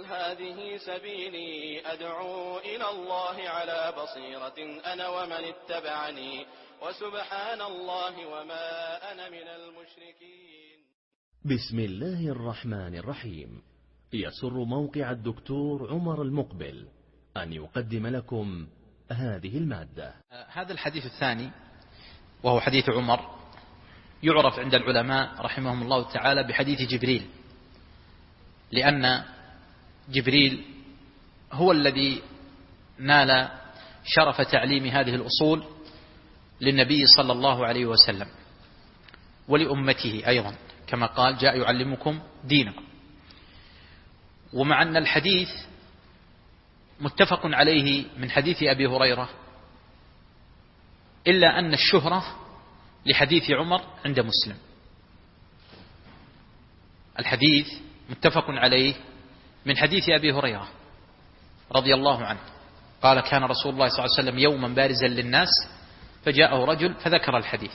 هذه سبيلي أدعو إلى الله على بصيرة أنا ومن اتبعني وسبحان الله وما أنا من المشركين. بسم الله الرحمن الرحيم. يسر موقع الدكتور عمر المقبل أن يقدم لكم هذه المادة. هذا الحديث الثاني وهو حديث عمر يعرف عند العلماء رحمهم الله تعالى بحديث جبريل، لأن جبريل هو الذي نال شرف تعليم هذه الأصول للنبي صلى الله عليه وسلم ولأمته أيضا، كما قال جاء يعلمكم دينكم. ومع أن الحديث متفق عليه من حديث أبي هريرة، إلا أن الشهرة لحديث عمر عند مسلم. الحديث متفق عليه من حديث أبي هريرة رضي الله عنه قال كان رسول الله صلى الله عليه وسلم يوما بارزا للناس فجاءه رجل فذكر الحديث،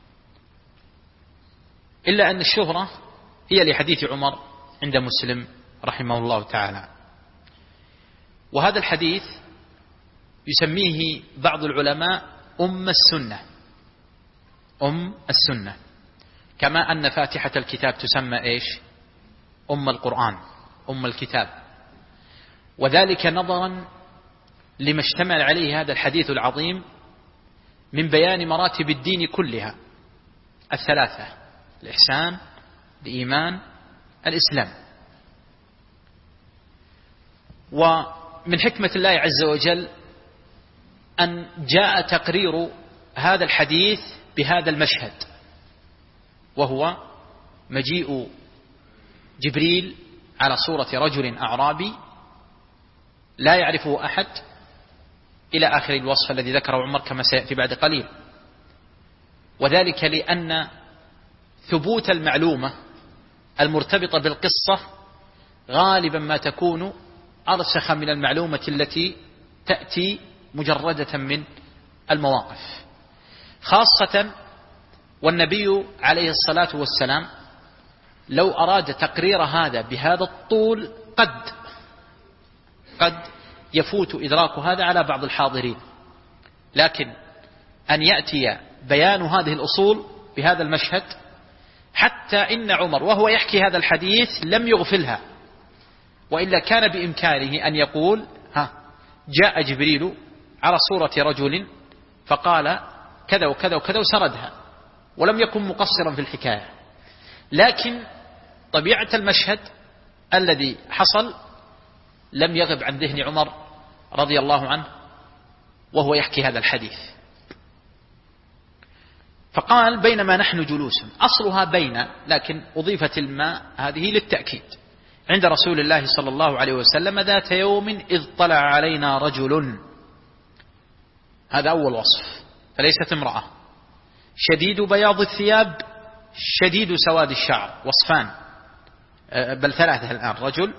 إلا أن الشهرة هي لحديث عمر عند مسلم رحمه الله تعالى. وهذا الحديث يسميه بعض العلماء أم السنة، أم السنة، كما أن فاتحة الكتاب تسمى إيش؟ أم القرآن، أم الكتاب. وذلك نظرا لما اشتمل عليه هذا الحديث العظيم من بيان مراتب الدين كلها الثلاثة: الإحسان، الإيمان، الإسلام. ومن حكمة الله عز وجل أن جاء تقرير هذا الحديث بهذا المشهد، وهو مجيء جبريل على صورة رجل أعرابي لا يعرفه أحد إلى آخر الوصف الذي ذكره عمر كما سيأتي بعد قليل. وذلك لأن ثبوت المعلومة المرتبطة بالقصة غالبا ما تكون أرسخ من المعلومة التي تأتي مجردة من المواقف، خاصة والنبي عليه الصلاة والسلام لو أراد تقرير هذا بهذا الطول قد يفوت إدراك هذا على بعض الحاضرين، لكن أن يأتي بيان هذه الأصول بهذا المشهد، حتى إن عمر وهو يحكي هذا الحديث لم يغفلها، وإلا كان بإمكانه أن يقول جاء جبريل على صورة رجل فقال كذا وكذا وكذا وسردها، ولم يكن مقصرا في الحكاية. لكن طبيعة المشهد الذي حصل لم يغب عن ذهن عمر رضي الله عنه وهو يحكي هذا الحديث، فقال بينما نحن جلوس، أصلها بين، لكن أضيفت الماء هذه للتأكيد، عند رسول الله صلى الله عليه وسلم ذات يوم إذ طلع علينا رجل. هذا أول وصف، فليست امرأة. شديد بياض الثياب شديد سواد الشعر، وصفان بل ثلاثة الآن. رجل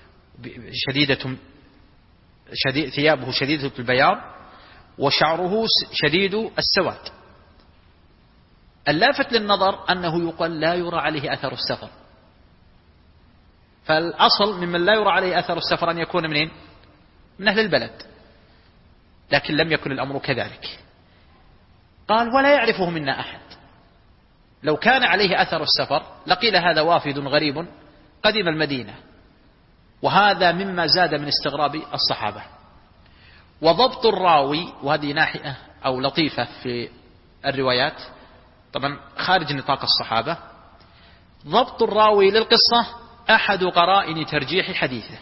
ثيابه شديدة البياض وشعره شديد السواد. اللافت للنظر أنه يقال لا يرى عليه أثر السفر، فالأصل ممن لا يرى عليه أثر السفر أن يكون منين؟ من أهل البلد، لكن لم يكن الأمر كذلك. قال ولا يعرفه منا أحد. لو كان عليه أثر السفر لقيل هذا وافد غريب قدم المدينة، وهذا مما زاد من استغراب الصحابة. وضبط الراوي، وهذه ناحية أو لطيفة في الروايات طبعا خارج نطاق الصحابة، ضبط الراوي للقصة أحد قرائن ترجيح حديثه.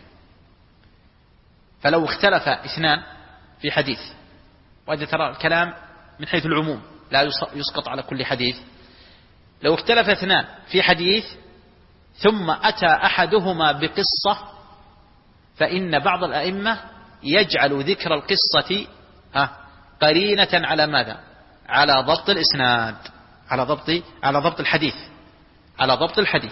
فلو اختلف اثنان في حديث، وهذا ترى الكلام من حيث العموم لا يسقط على كل حديث، لو اختلف اثنان في حديث ثم أتى أحدهما بقصة، فإن بعض الأئمة يجعل ذكر القصة قرينة على ماذا؟ على ضبط الإسناد، على ضبط الحديث.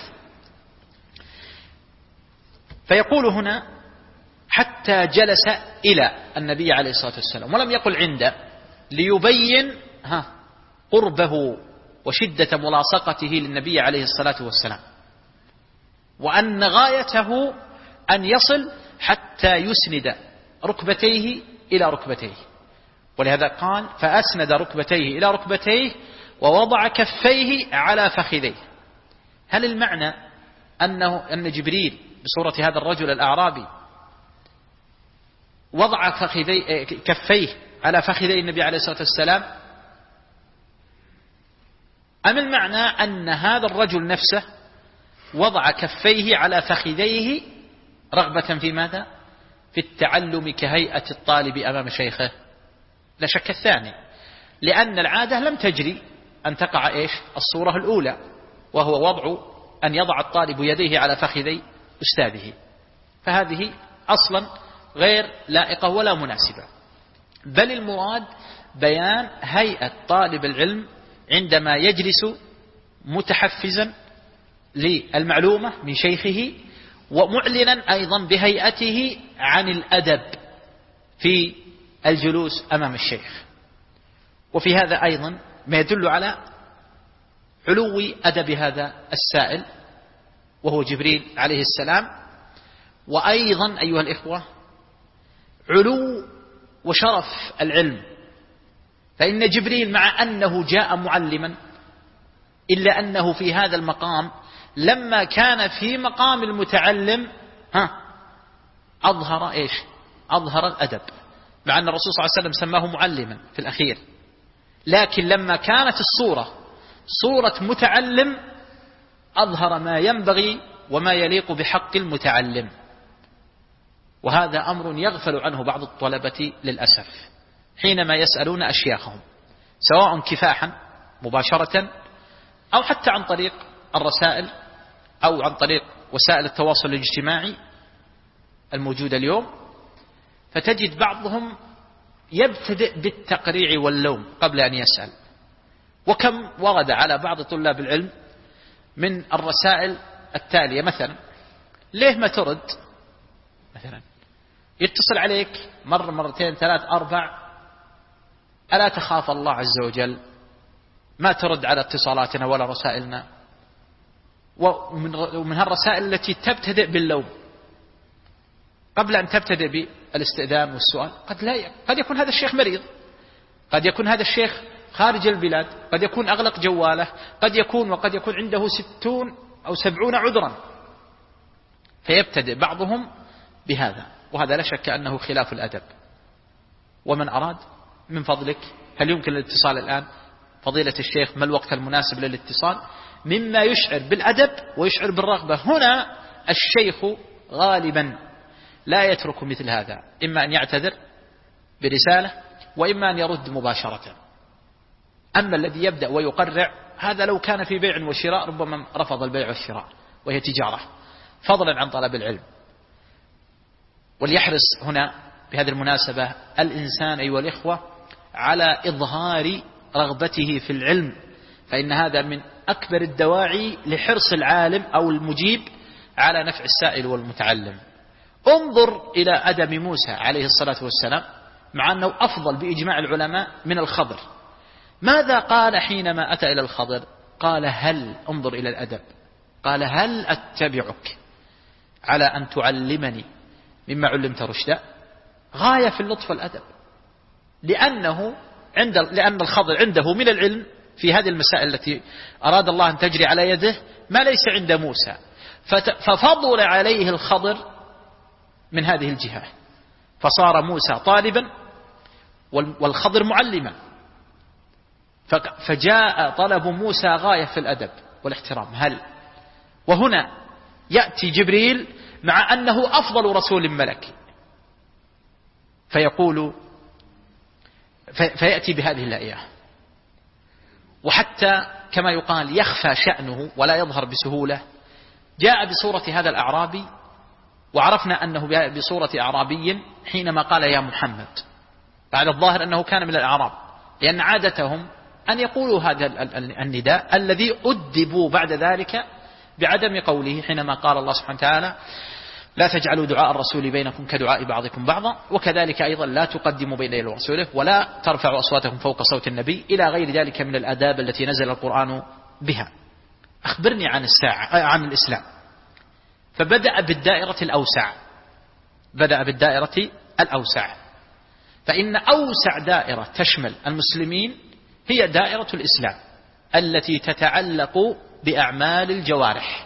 فيقول هنا حتى جلس إلى النبي عليه الصلاة والسلام، ولم يقل عنده، ليبين قربه وشدة ملاصقته للنبي عليه الصلاة والسلام، وأن غايته أن يصل حتى يسند ركبتيه إلى ركبتيه، ولهذا قال فأسند ركبتيه إلى ركبتيه ووضع كفيه على فخذيه. هل المعنى أن جبريل بصورة هذا الرجل الأعرابي وضع كفيه على فخذي النبي عليه الصلاة والسلام، أم المعنى أن هذا الرجل نفسه وضع كفيه على فخذيه رغبة في ماذا؟ في التعلم كهيئة الطالب أمام شيخه؟ لا شك الثاني، لأن العادة لم تجري أن تقع الصورة الأولى، وهو وضع أن يضع الطالب يديه على فخذي أستاذه، فهذه أصلا غير لائقة ولا مناسبة. بل المراد بيان هيئة طالب العلم عندما يجلس متحفزا للمعلومة من شيخه، ومعلنا أيضا بهيئته عن الأدب في الجلوس أمام الشيخ. وفي هذا أيضا ما يدل على علو أدب هذا السائل وهو جبريل عليه السلام، وأيضا أيها الإخوة علو وشرف العلم. فإن جبريل مع أنه جاء معلما إلا أنه في هذا المقام لما كان في مقام المتعلم أظهر الأدب، مع أن الرسول صلى الله عليه وسلم سماه معلما في الأخير، لكن لما كانت الصورة صورة متعلم أظهر ما ينبغي وما يليق بحق المتعلم. وهذا أمر يغفل عنه بعض الطلبة للأسف حينما يسألون أشياخهم، سواء كفاحا مباشرة أو حتى عن طريق الرسائل أو عن طريق وسائل التواصل الاجتماعي الموجودة اليوم، فتجد بعضهم يبتدئ بالتقريع واللوم قبل أن يسأل. وكم ورد على بعض طلاب العلم من الرسائل التالية، مثلا ليه ما ترد؟ مثلا يتصل عليك مرة مرتين ثلاث أربع، ألا تخاف الله عز وجل؟ ما ترد على اتصالاتنا ولا رسائلنا. ومن هالرسائل التي تبتدئ باللوم قبل أن تبتدئ بالاستئذان والسؤال. قد يكون هذا الشيخ مريض، قد يكون هذا الشيخ خارج البلاد، قد يكون أغلق جواله، قد يكون عنده 60 أو 70 عذرا، فيبتدئ بعضهم بهذا، وهذا لا شك أنه خلاف الأدب. ومن أراد من فضلك، هل يمكن الاتصال الآن؟ فضيلة الشيخ، ما الوقت المناسب للاتصال؟ مما يشعر بالأدب ويشعر بالرغبة. هنا الشيخ غالبا لا يترك مثل هذا، إما أن يعتذر برسالة وإما أن يرد مباشرة. أما الذي يبدأ ويقرع، هذا لو كان في بيع وشراء ربما رفض البيع والشراء وهي تجارة، فضلا عن طلب العلم. وليحرص هنا بهذه المناسبة الإنسان أيها الإخوة على إظهار رغبته في العلم، فإن هذا من أكبر الدواعي لحرص العالم أو المجيب على نفع السائل والمتعلم. انظر إلى أدب موسى عليه الصلاة والسلام، مع أنه أفضل بإجماع العلماء من الخضر. ماذا قال حينما أتى إلى الخضر؟ قال هل، انظر إلى الأدب، قال هل أتبعك على أن تعلمني مما علمت رشدا؟ غاية في اللطف والأدب، لأن الخضر عنده من العلم في هذه المسائل التي أراد الله أن تجري على يده ما ليس عند موسى، ففضل عليه الخضر من هذه الجهة، فصار موسى طالبا والخضر معلما، فجاء طلب موسى غاية في الأدب والاحترام. هل، وهنا يأتي جبريل مع أنه أفضل رسول ملكي فيأتي بهذه الآية، وحتى كما يقال يخفى شأنه ولا يظهر بسهولة. جاء بصورة هذا الأعرابي، وعرفنا أنه بصورة أعرابي حينما قال يا محمد، بعد الظاهر أنه كان من الأعراب، لأن عادتهم أن يقولوا هذا النداء الذي أدبوا بعد ذلك بعدم قوله، حينما قال الله سبحانه وتعالى لا تجعلوا دعاء الرسول بينكم كدعاء بعضكم بعضا، وكذلك أيضا لا تقدموا بين يدي رسوله ولا ترفعوا أصواتكم فوق صوت النبي، إلى غير ذلك من الآداب التي نزل القرآن بها. أخبرني عن الإسلام. فبدأ بالدائرة الأوسع، بدأ بالدائرة الأوسع، فإن أوسع دائرة تشمل المسلمين هي دائرة الإسلام التي تتعلق بأعمال الجوارح.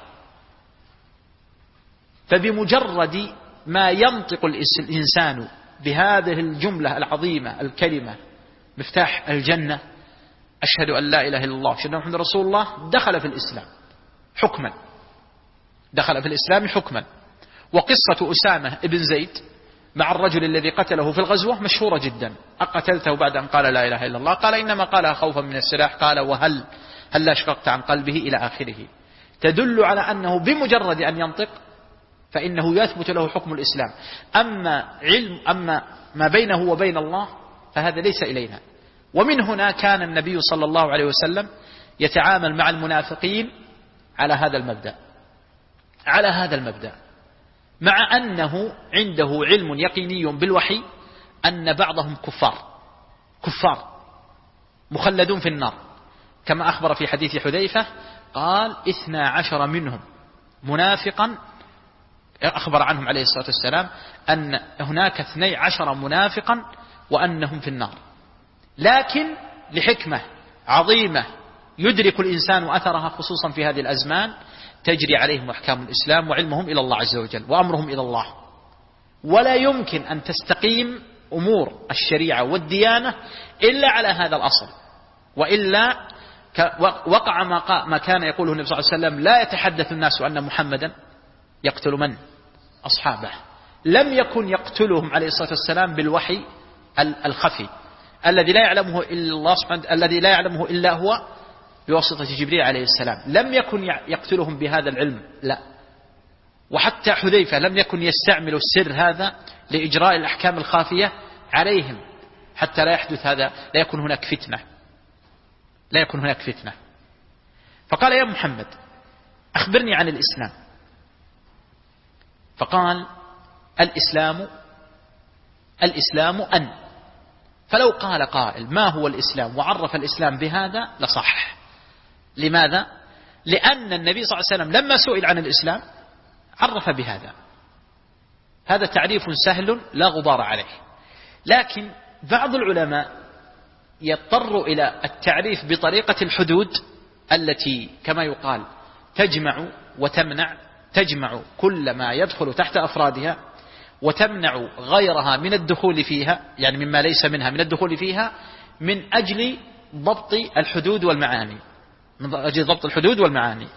فبمجرد ما ينطق الإنسان بهذه الجملة العظيمة الكلمة مفتاح الجنة، أشهد أن لا إله إلا الله أشهد أن محمد رسول الله، دخل في الإسلام حكما، دخل في الإسلام حكما. وقصة أسامة ابن زيد مع الرجل الذي قتله في الغزوة مشهورة جدا. أقتلته بعد أن قال لا إله إلا الله؟ قال إنما قالها خوفا من السلاح. قال وهل لا شققت عن قلبه إلى آخره. تدل على أنه بمجرد أن ينطق فإنه يثبت له حكم الإسلام. أما ما بينه وبين الله فهذا ليس إلينا. ومن هنا كان النبي صلى الله عليه وسلم يتعامل مع المنافقين على هذا المبدأ، مع أنه عنده علم يقيني بالوحي أن بعضهم كفار مخلدون في النار، كما أخبر في حديث حذيفة قال 12 منهم منافقا، أخبر عنهم عليه الصلاة والسلام أن هناك 12 منافقا وأنهم في النار، لكن لحكمة عظيمة يدرك الإنسان أثرها خصوصا في هذه الأزمان تجري عليهم أحكام الإسلام وعلمهم إلى الله عز وجل وأمرهم إلى الله. ولا يمكن أن تستقيم أمور الشريعة والديانة إلا على هذا الأصل، وإلا وقع ما كان يقوله النبي صلى الله عليه وسلم: لا يتحدث الناس أن محمدا يقتل من؟ أصحابه. لم يكن يقتلهم عليه الصلاة والسلام بالوحي الخفي الذي لا يعلمه إلا الله سبحانه، الذي لا يعلمه إلا هو بواسطة جبريل عليه السلام. لم يكن يقتلهم بهذا العلم، لا. وحتى حذيفة لم يكن يستعمل السر هذا لإجراء الأحكام الخافية عليهم حتى لا يحدث هذا، لا يكون هناك فتنة. فقال: يا محمد أخبرني عن الإسلام. فقال: الإسلام أن. فلو قال قائل: ما هو الإسلام؟ وعرف الإسلام بهذا لصح. لماذا؟ لأن النبي صلى الله عليه وسلم لما سئل عن الإسلام عرف بهذا. هذا تعريف سهل لا غبار عليه. لكن بعض العلماء يضطر إلى التعريف بطريقة الحدود التي كما يقال تجمع وتمنع، تجمع كل ما يدخل تحت أفرادها وتمنع غيرها من الدخول فيها، يعني مما ليس منها من الدخول فيها، من أجل ضبط الحدود والمعاني.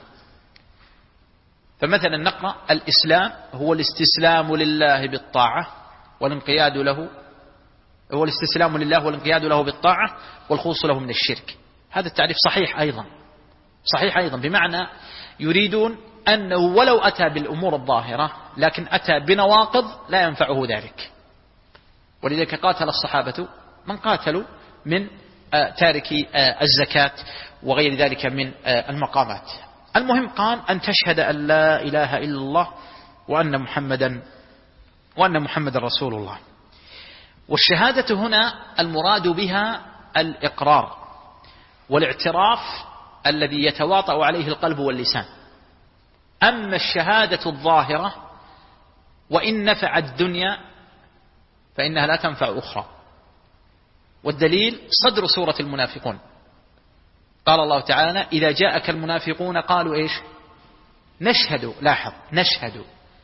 فمثلا نقرأ: الإسلام هو الاستسلام لله بالطاعة والانقياد له، هو الاستسلام لله والانقياد له بالطاعة والخلوص له من الشرك. هذا التعريف صحيح أيضا، بمعنى يريدون أنه ولو أتى بالأمور الظاهرة لكن أتى بنواقض لا ينفعه ذلك. ولذلك قاتل الصحابة من قاتلوا من تاركي الزكاة وغير ذلك من المقامات. المهم قال: أن تشهد أن لا إله إلا الله وأن محمدا رسول الله. والشهادة هنا المراد بها الإقرار والاعتراف الذي يتواطأ عليه القلب واللسان. أما الشهادة الظاهرة وإن نفعت الدنيا فإنها لا تنفع أخرى. والدليل صدر سورة المنافقون. قال الله تعالى: إذا جاءك المنافقون قالوا إيش؟ نشهد، لاحظ، نشهد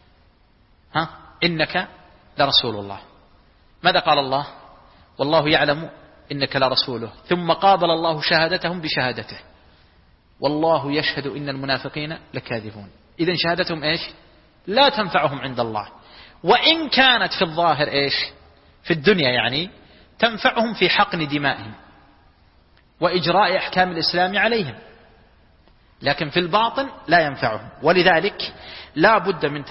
إنك لرسول الله. ماذا قال الله؟ والله يعلم إنك لرسوله. ثم قابل الله شهادتهم بشهادته: والله يشهد إن المنافقين لكاذبون. إذن شهادتهم إيش؟ لا تنفعهم عند الله، وإن كانت في الظاهر إيش؟ في الدنيا يعني تنفعهم في حقن دمائهم وإجراء أحكام الإسلام عليهم، لكن في الباطن لا ينفعهم. ولذلك لا بد من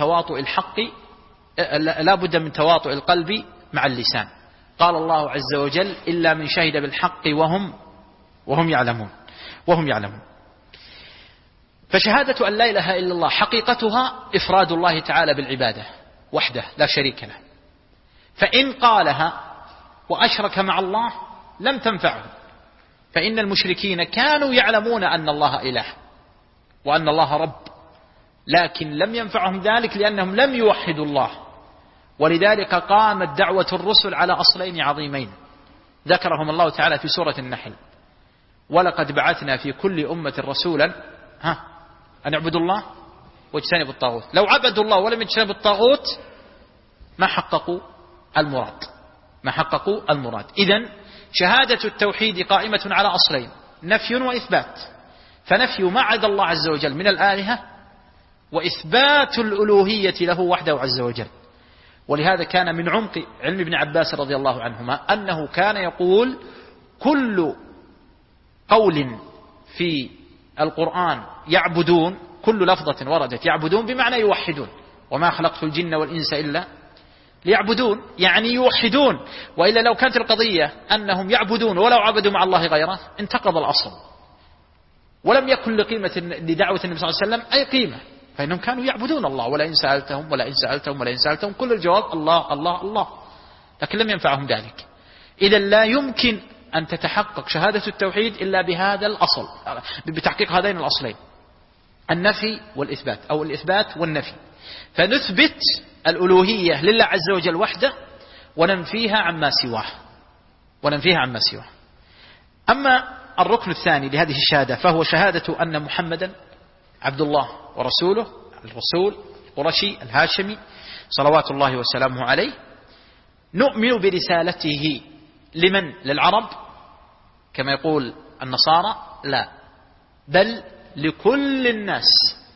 تواطؤ القلب مع اللسان. قال الله عز وجل: إلا من شهد بالحق وهم يعلمون. فشهادة أن لا إله إلا الله حقيقتها إفراد الله تعالى بالعبادة وحده لا شريك له. فإن قالها وأشرك مع الله لم تنفعه، فإن المشركين كانوا يعلمون أن الله إله وأن الله رب، لكن لم ينفعهم ذلك لأنهم لم يوحدوا الله ولذلك قامت دعوة الرسل على أصلين عظيمين ذكرهم الله تعالى في سورة النحل: ولقد بعثنا في كل أمة رسولا أن اعبدوا الله واجتنبوا الطاغوت. لو عبدوا الله ولم يجتنبوا الطاغوت ما حققوا المراد. إذن شهادة التوحيد قائمة على أصلين: نفي وإثبات. فنفي ما عدا الله عز وجل من الآلهة، وإثبات الألوهية له وحده عز وجل. ولهذا كان من عمق علم ابن عباس رضي الله عنهما أنه كان يقول: كل قول في القرآن يعبدون، كل لفظة وردت يعبدون بمعنى يوحدون، وما خلقت الجن والإنس إلا ليعبدون، يعني يوحدون. وإلا لو كانت القضية أنهم يعبدون ولو عبدوا مع الله غيره انتقض الأصل، ولم يكن لدعوة النبي صلى الله عليه وسلم أي قيمة، فإنهم كانوا يعبدون الله، ولئن سألتهم كل الجواب الله الله الله، لكن لم ينفعهم ذلك. إذا لا يمكن أن تتحقق شهادة التوحيد إلا بهذا الأصل، بتحقيق هذين الأصلين: النفي والإثبات، أو الإثبات والنفي. فنثبت الألوهية لله عز وجل وحده وننفيها عما سواه. أما الركن الثاني لهذه الشهادة فهو شهادة أن محمدا عبد الله ورسوله، الرسول القرشي الهاشمي صلوات الله وسلامه عليه. نؤمن برسالته لمن؟ للعرب كما يقول النصارى؟ لا، بل لكل الناس،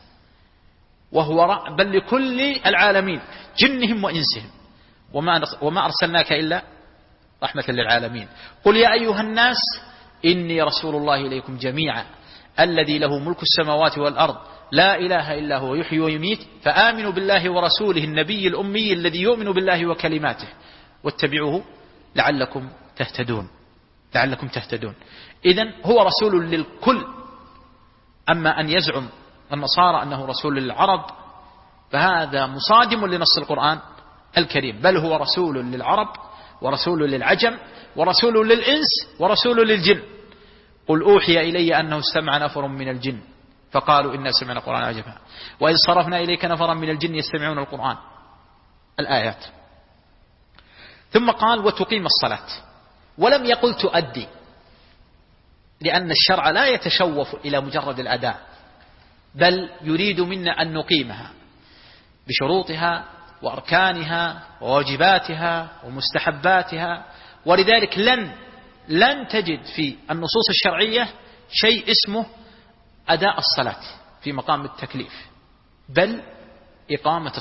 بل لكل العالمين جنهم وإنسهم، وما أرسلناك إلا رحمة للعالمين. قل يا أيها الناس إني رسول الله إليكم جميعا الذي له ملك السماوات والأرض لا إله إلا هو يحيي ويميت فآمنوا بالله ورسوله النبي الأمي الذي يؤمن بالله وكلماته واتبعوه لعلكم تهتدون. إذن هو رسول للكل. أما أن يزعم النصارى أنه رسول للعرب فهذا مصادم لنص القرآن الكريم، بل هو رسول للعرب ورسول للعجم ورسول للإنس ورسول للجن. قل أوحي إلي أنه استمع نفر من الجن فقالوا إنا سمعنا قرآن عجبا وإذ صرفنا إليك نفرا من الجن يستمعون القرآن، الآيات. ثم قال: وتقيم الصلاة. ولم يقل تؤدي، لأن الشرع لا يتشوف إلى مجرد الأداء، بل يريد منا أن نقيمها بشروطها وأركانها وواجباتها ومستحباتها. ولذلك لن تجد في النصوص الشرعية شيء اسمه أداء الصلاة في مقام التكليف، بل إقامة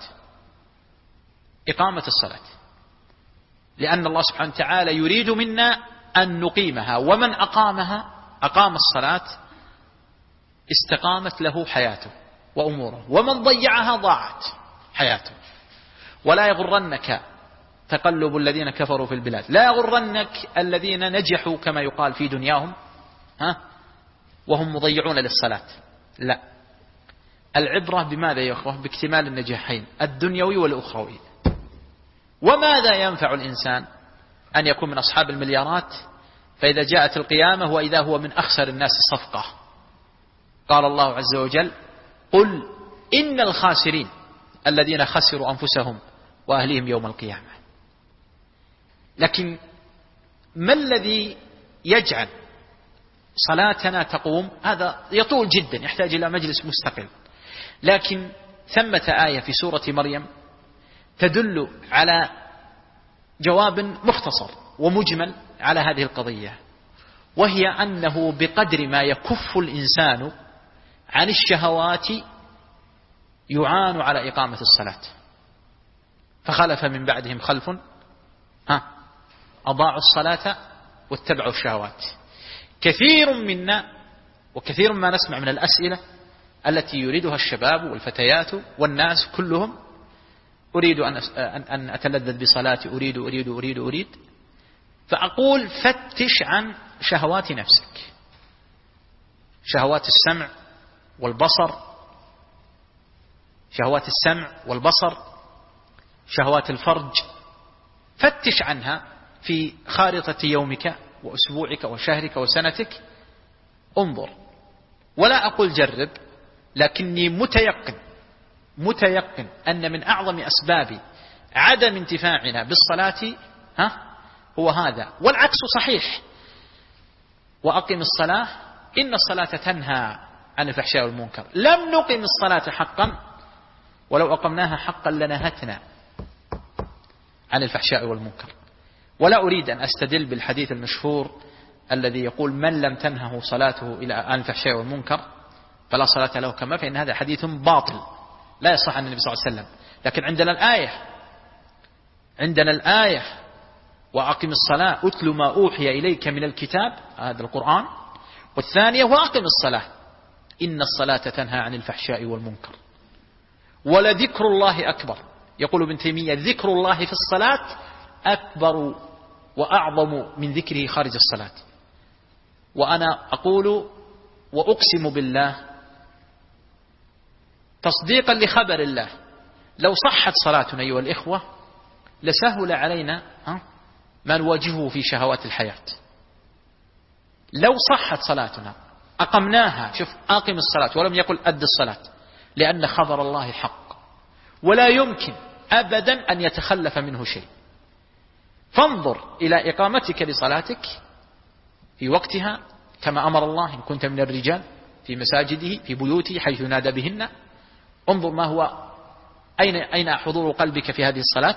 الصلاة، لأن الله سبحانه وتعالى يريد منا أن نقيمها، ومن أقام الصلاة استقامت له حياته وأموره، ومن ضيعها ضاعت حياته. ولا يغرنك تقلب الذين كفروا في البلاد، لا يغرنك الذين نجحوا كما يقال في دنياهم وهم مضيعون للصلاة. لا، العبرة بماذا يا أخوة؟ باكتمال النجاحين الدنيوي والأخروي. وماذا ينفع الإنسان أن يكون من أصحاب المليارات فإذا جاءت القيامة وإذا هو من أخسر الناس صفقة؟ قال الله عز وجل: قل إن الخاسرين الذين خسروا أنفسهم وأهليهم يوم القيامة. لكن ما الذي يجعل صلاتنا تقوم؟ هذا يطول جدا، يحتاج إلى مجلس مستقل. لكن ثمة آية في سورة مريم تدل على جواب مختصر ومجمل على هذه القضية، وهي أنه بقدر ما يكف الإنسان عن الشهوات يعان على إقامة الصلاة. فخلف من بعدهم خلف أضاعوا الصلاة واتبعوا الشهوات. كثير منا وكثير ما نسمع من الأسئلة التي يريدها الشباب والفتيات والناس كلهم: أريد أن أتلذذ بصلاتي، أريد. فأقول: فتش عن شهوات نفسك، شهوات السمع والبصر، شهوات الفرج، فتش عنها في خارطة يومك وأسبوعك وشهرك وسنتك. انظر، ولا أقول جرب، لكني متيقن أن من أعظم أسباب عدم انتفاعنا بالصلاة هو هذا. والعكس صحيح. وأقم الصلاة إن الصلاة تنهى عن الفحشاء والمنكر. لم نقم الصلاة حقا، ولو أقمناها حقا لنهتنا عن الفحشاء والمنكر. ولا أريد أن أستدل بالحديث المشهور الذي يقول من لم تنهه صلاته عن الفحشاء والمنكر فلا صلاة له كما، فإن هذا حديث باطل لا يصح عن النبي صلى الله عليه وسلم. لكن عندنا الآية وأقم الصلاة أتل ما أوحي إليك من الكتاب، هذا القرآن. والثانية وأقم الصلاة إن الصلاة تنهى عن الفحشاء والمنكر ولذكر الله أكبر. يقول ابن تيمية ذكر الله في الصلاة أكبر وأعظم من ذكره خارج الصلاة. وأنا أقول وأقسم بالله تصديقا لخبر الله لو صحت صلاتنا أيها الإخوة لسهل علينا ما نواجهه في شهوات الحياة. لو صحت صلاتنا أقمناها، شوف أقم الصلاة ولم يقل أد الصلاة، لأن خبر الله حق ولا يمكن أبدا أن يتخلف منه شيء. فانظر إلى إقامتك لصلاتك في وقتها كما أمر الله إن كنت من الرجال في مساجده في بيوته حيث ينادى بهن. انظر ما هو أين حضور قلبك في هذه الصلاة،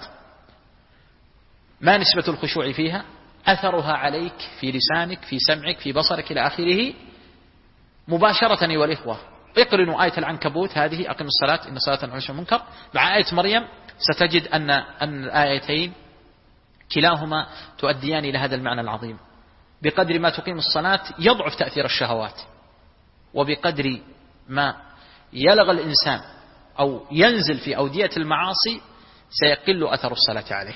ما نسبة الخشوع فيها، أثرها عليك في لسانك في سمعك في بصرك إلى آخره. مباشرة أيها الإخوة اقرنوا آية العنكبوت هذه أقم الصلاة إن الصلاة تنهى عن الفحشاء والمنكر مع آية مريم، ستجد أن الآيتين كلاهما تؤديان إلى هذا المعنى العظيم. بقدر ما تقيم الصلاة يضعف تأثير الشهوات، وبقدر ما يلغى الإنسان أو ينزل في أودية المعاصي سيقل أثر الصلاة عليه.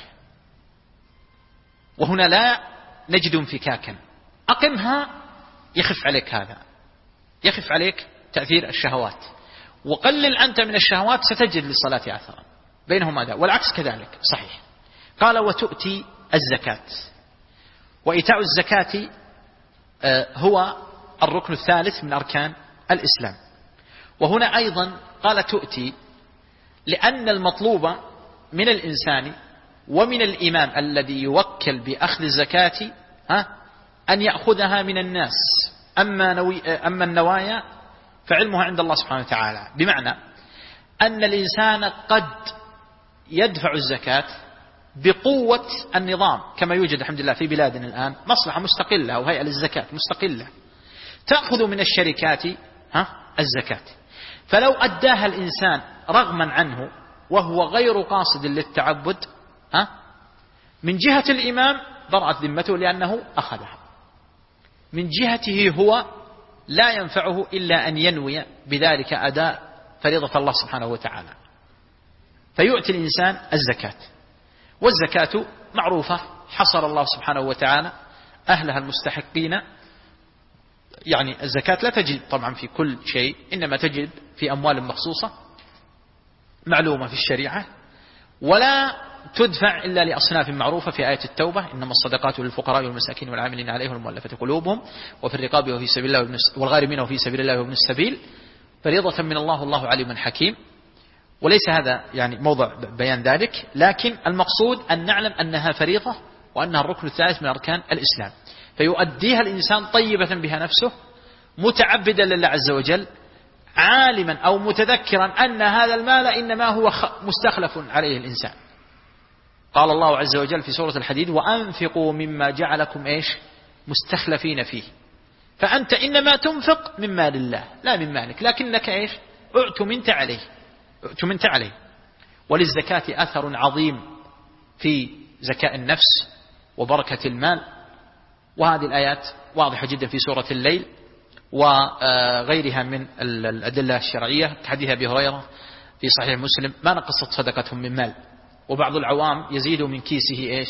وهنا لا نجد انفكاكا. أقمها يخف عليك هذا، يخف عليك تأثير الشهوات، وقلل أنت من الشهوات ستجد للصلاة أثرا. بينهما هذا والعكس كذلك صحيح. قال وتؤتي الزكاة. وإيتاء الزكاة هو الركن الثالث من أركان الإسلام. وهنا أيضا قال تؤتي لأن المطلوب من الإنسان ومن الإمام الذي يوكل بأخذ الزكاة أن يأخذها من الناس. أما النوايا فعلمها عند الله سبحانه وتعالى، بمعنى أن الإنسان قد يدفع الزكاة بقوة النظام كما يوجد الحمد لله في بلادنا الآن مصلحة مستقلة أو هيئة للزكاة مستقلة تأخذ من الشركات الزكاة. فلو أداها الإنسان رغما عنه وهو غير قاصد للتعبد من جهة الإمام برأت ذمته لأنه أخذها، من جهته هو لا ينفعه إلا أن ينوي بذلك أداء فريضة الله سبحانه وتعالى. فيؤتي الإنسان الزكاة. والزكاة معروفة حصر الله سبحانه وتعالى أهلها المستحقين. يعني الزكاة لا تجد طبعا في كل شيء، إنما تجد في أموال مخصوصة معلومة في الشريعة، ولا تدفع إلا لأصناف معروفة في آية التوبة إنما الصدقات للفقراء والمساكين والعاملين عليهم والمؤلفة قلوبهم وفي الرقاب وفي سبيل الله والغارمين وفي سبيل الله وابن السبيل فريضة من الله والله عليم حكيم. وليس هذا يعني موضع بيان ذلك، لكن المقصود أن نعلم أنها فريضة وأنها الركن الثالث من أركان الإسلام، فيؤديها الإنسان طيبة بها نفسه متعبدا لله عز وجل عالما أو متذكرا أن هذا المال إنما هو مستخلف عليه الإنسان. قال الله عز وجل في سورة الحديد وأنفقوا مما جعلكم مستخلفين فيه. فأنت إنما تنفق من مال الله لا من مالك، لكنك اؤتمنت عليه. وللزكاة أثر عظيم في زكاة النفس وبركة المال، وهذه الآيات واضحة جدا في سورة الليل وغيرها من الأدلة الشرعية كحديث أبي هريرة في صحيح مسلم ما نقصت صدقتهم من مال. وبعض العوام يزيد من كيسه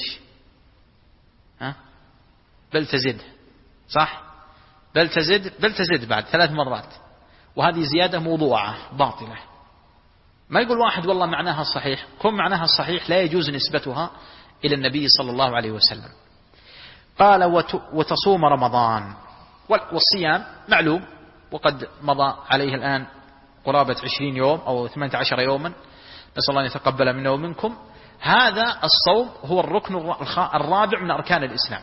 بل تزيد، صح؟ بل تزيد بعد 3 مرات، وهذه زيادة موضوعة باطلة. ما يقول واحد والله معناها صحيح، كون معناها صحيح لا يجوز نسبتها إلى النبي صلى الله عليه وسلم. قال وتصوم رمضان. والصيام معلوم وقد مضى عليه الآن قرابة 20 يوم أو 18 يوما، نسأل الله أن يتقبل منا ومنكم. هذا الصوم هو الركن الرابع من أركان الإسلام.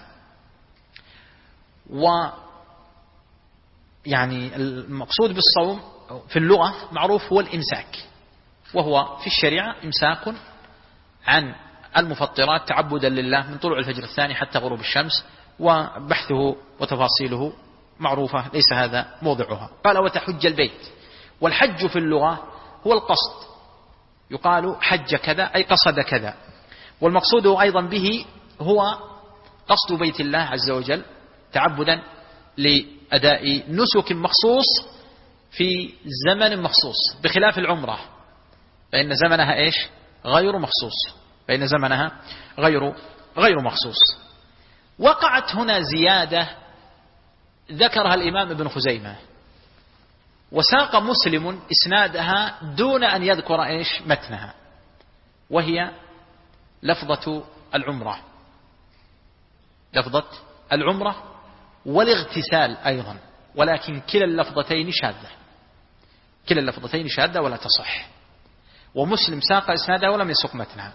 يعني المقصود بالصوم في اللغة معروف هو الإمساك، وهو في الشريعة إمساك عن المفطرات تعبدا لله من طلوع الفجر الثاني حتى غروب الشمس، وبحثه وتفاصيله معروفة ليس هذا موضعها. قال وتحج البيت، والحج في اللغة هو القصد، يقال حج كذا أي قصد كذا، والمقصود أيضا به هو قصد بيت الله عز وجل تعبدا لأداء نسك مخصوص في زمن مخصوص، بخلاف العمرة فإن زمنها إيش؟ غير مخصوص، فإن زمنها غير مخصوص. وقعت هنا زيادة ذكرها الإمام ابن خزيمة، وساق مسلم إسنادها دون أن يذكر إيش؟ متنها، وهي لفظة العمرة، لفظة العمرة والاغتسال أيضا، ولكن كلا اللفظتين شاذة، كلا اللفظتين شاذة ولا تصح، ومسلم ساق إسنادها ولم يسق متنها.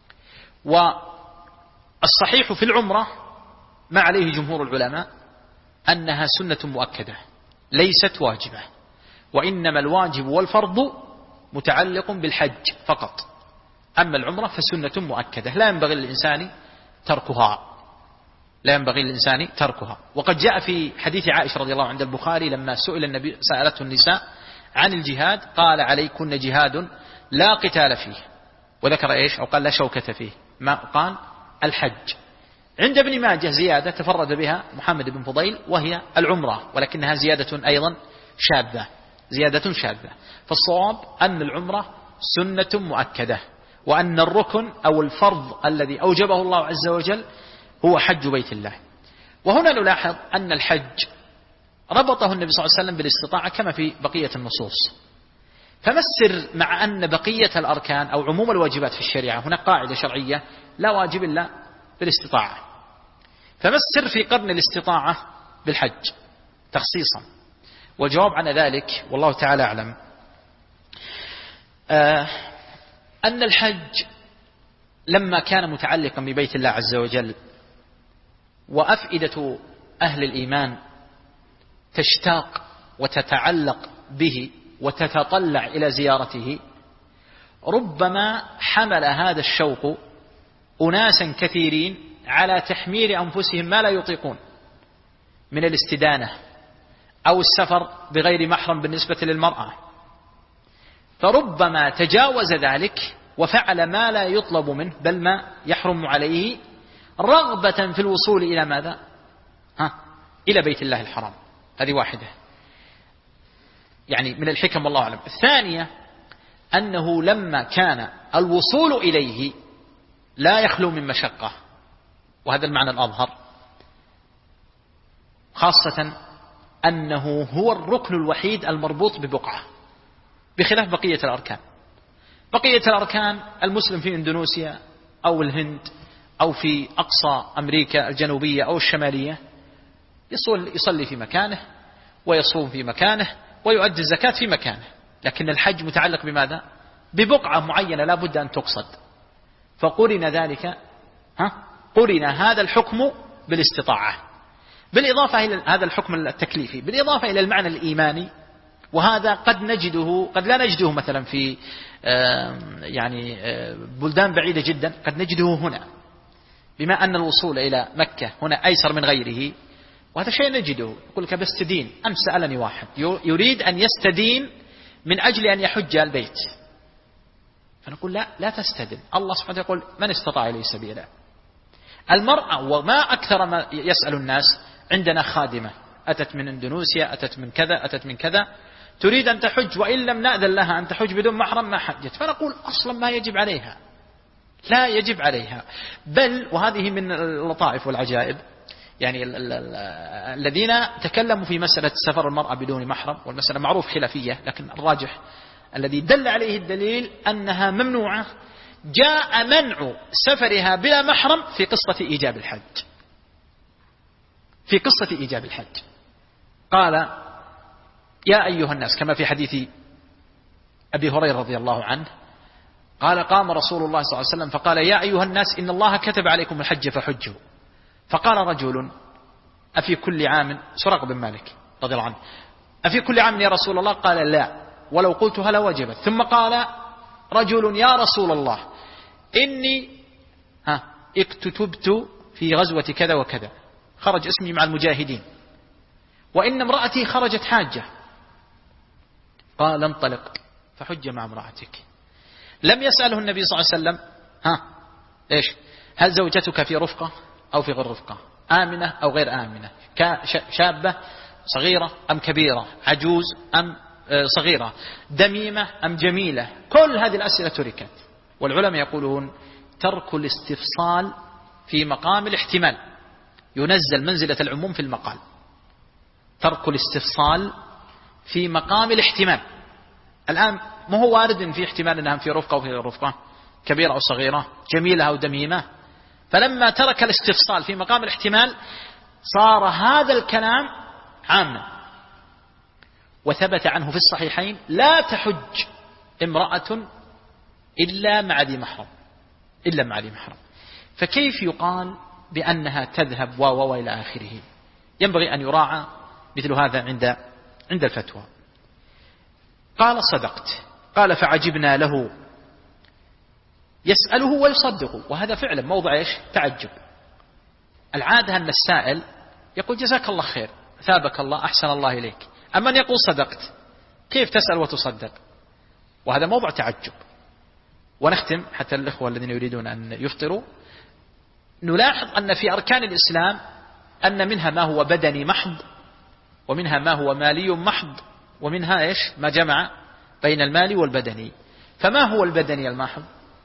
والصحيح في العمرة ما عليه جمهور العلماء أنها سنة مؤكدة ليست واجبة، وإنما الواجب والفرض متعلق بالحج فقط، أما العمرة فسنة مؤكدة لا ينبغي للإنسان تركها، لا ينبغي للإنسان تركها. وقد جاء في حديث عائشة رضي الله عنها عند البخاري لما سئل النبي، سألته النساء عن الجهاد قال عليكن جهاد لا قتال فيه، وذكر إيش؟ أو قال لا شوكة فيه، ما قال الحج. عند ابن ماجه زيادة تفرد بها محمد بن فضيل وهي العمرة، ولكنها زيادة أيضا شاذة، زيادة شاذة. فالصواب أن العمرة سنة مؤكدة، وأن الركن أو الفرض الذي أوجبه الله عز وجل هو حج بيت الله. وهنا نلاحظ أن الحج ربطه النبي صلى الله عليه وسلم بالاستطاعة كما في بقية النصوص. فما السر مع أن بقية الأركان أو عموم الواجبات في الشريعة هناك قاعدة شرعية لا واجب إلا بالاستطاعة؟ فما السر في قرن الاستطاعة بالحج تخصيصا؟ والجواب عن ذلك والله تعالى أعلم أن الحج لما كان متعلقا ببيت الله عز وجل، وأفئدة أهل الإيمان تشتاق وتتعلق به وتتطلع إلى زيارته، ربما حمل هذا الشوق أناسا كثيرين على تحميل أنفسهم ما لا يطيقون من الاستدانة أو السفر بغير محرم بالنسبة للمرأة، فربما تجاوز ذلك وفعل ما لا يطلب منه بل ما يحرم عليه رغبة في الوصول إلى ماذا؟ إلى بيت الله الحرام. هذه واحدة يعني من الحكم والله أعلم. الثانية أنه لما كان الوصول إليه لا يخلو من مشقة، وهذا المعنى الأظهر، خاصة أنه هو الركن الوحيد المربوط ببقعة بخلاف بقية الأركان. بقية الأركان المسلم في إندونيسيا أو الهند أو في أقصى أمريكا الجنوبية أو الشمالية يصلي في مكانه ويصوم في مكانه ويؤدي الزكاة في مكانه، لكن الحج متعلق بماذا؟ ببقعة معينة لا بد أن تقصد، فقرن ذلك قرن هذا الحكم بالاستطاعة، بالإضافة إلى هذا الحكم التكليفي، بالإضافة إلى المعنى الإيماني، وهذا قد لا نجده مثلا في يعني بلدان بعيدة جدا، قد نجده هنا، بما أن الوصول إلى مكة هنا أيسر من غيره، وهذا شيء نجده. يقول لك بستدين. أمس سألني واحد يريد أن يستدين من أجل أن يحج البيت، فنقول لا تستدن، الله سبحانه يقول من استطاع إليه سبيلا. المرأة وما أكثر ما يسأل الناس، عندنا خادمة أتت من إندونيسيا، أتت من كذا، أتت من كذا، تريد أن تحج وإن لم نأذن لها أن تحج بدون محرم ما حجت، فنقول أصلا ما يجب عليها، لا يجب عليها. بل وهذه من اللطائف والعجائب، يعني الذين تكلموا في مسألة سفر المرأة بدون محرم، والمسألة معروف خلافية، لكن الراجح الذي دل عليه الدليل أنها ممنوعة، جاء منع سفرها بلا محرم في قصة إيجاب الحج. في قصة إيجاب الحج قال يا أيها الناس، كما في حديث أبي هريرة رضي الله عنه، قال قام رسول الله صلى الله عليه وسلم فقال يا أيها الناس إن الله كتب عليكم الحج فحجوا. فقال رجل أفي كل عام، سراق بن مالك رضي الله عنه، أفي كل عام يا رسول الله؟ قال لا، ولو قلتها لوجبت. ثم قال رجل يا رسول الله إني اكتتبت في غزوة كذا وكذا، خرج اسمي مع المجاهدين، وإن امرأتي خرجت حاجة. قال انطلق فحج مع امرأتك. لم يسأله النبي صلى الله عليه وسلم إيش هل زوجتك في رفقة أو في غير رفقة، آمنة أو غير آمنة، شابة صغيرة أم كبيرة، عجوز أم صغيرة، دميمة أم جميلة. كل هذه الأسئلة تركت. والعلماء يقولون ترك الاستفصال في مقام الاحتمال ينزل منزلة العموم في المقال. ترك الاستفصال في مقام الاحتمال. الآن ما هو وارد في احتمال أنها في رفقة أو في غير رفقة، كبيرة أو صغيرة، جميلة أو دميمة. فلما ترك الاستفصال في مقام الاحتمال صار هذا الكلام عاما. وثبت عنه في الصحيحين لا تحج امرأة إلا مع ذي محرم، إلا مع ذي محرم. فكيف يقال بأنها تذهب وإلى آخره؟ ينبغي أن يراعى مثل هذا عند الفتوى. قال صدقت. قال فعجبنا له يسأله ويصدقه، وهذا فعلا موضع إيش؟ تعجب. العادة أن السائل يقول جزاك الله خير، ثابك الله، أحسن الله إليك. أما أن يقول صدقت، كيف تسأل وتصدق؟ وهذا موضع تعجب. ونختم حتى الإخوة الذين يريدون أن يفطروا، نلاحظ أن في أركان الإسلام أن منها ما هو بدني محض، ومنها ما هو مالي محض، ومنها إيش؟ ما جمع بين المالي والبدني. فما هو البدني المحض؟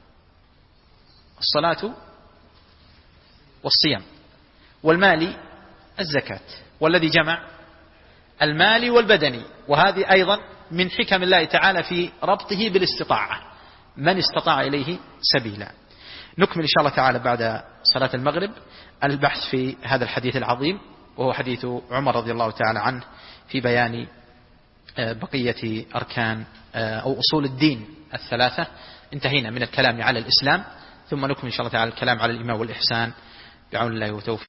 الصلاة والصيام. والمالي الزكاة. والذي جمع المالي والبدني. وهذه أيضا من حكم الله تعالى في ربطه بالاستطاعة، من استطاع إليه سبيلا. نكمل إن شاء الله تعالى بعد صلاة المغرب البحث في هذا الحديث العظيم، وهو حديث عمر رضي الله تعالى عنه في بيان بقية أركان أو أصول الدين الثلاثة. انتهينا من الكلام على الإسلام، ثم نكمل إن شاء الله تعالى الكلام على الإيمان والإحسان بعون الله وتوفيقه.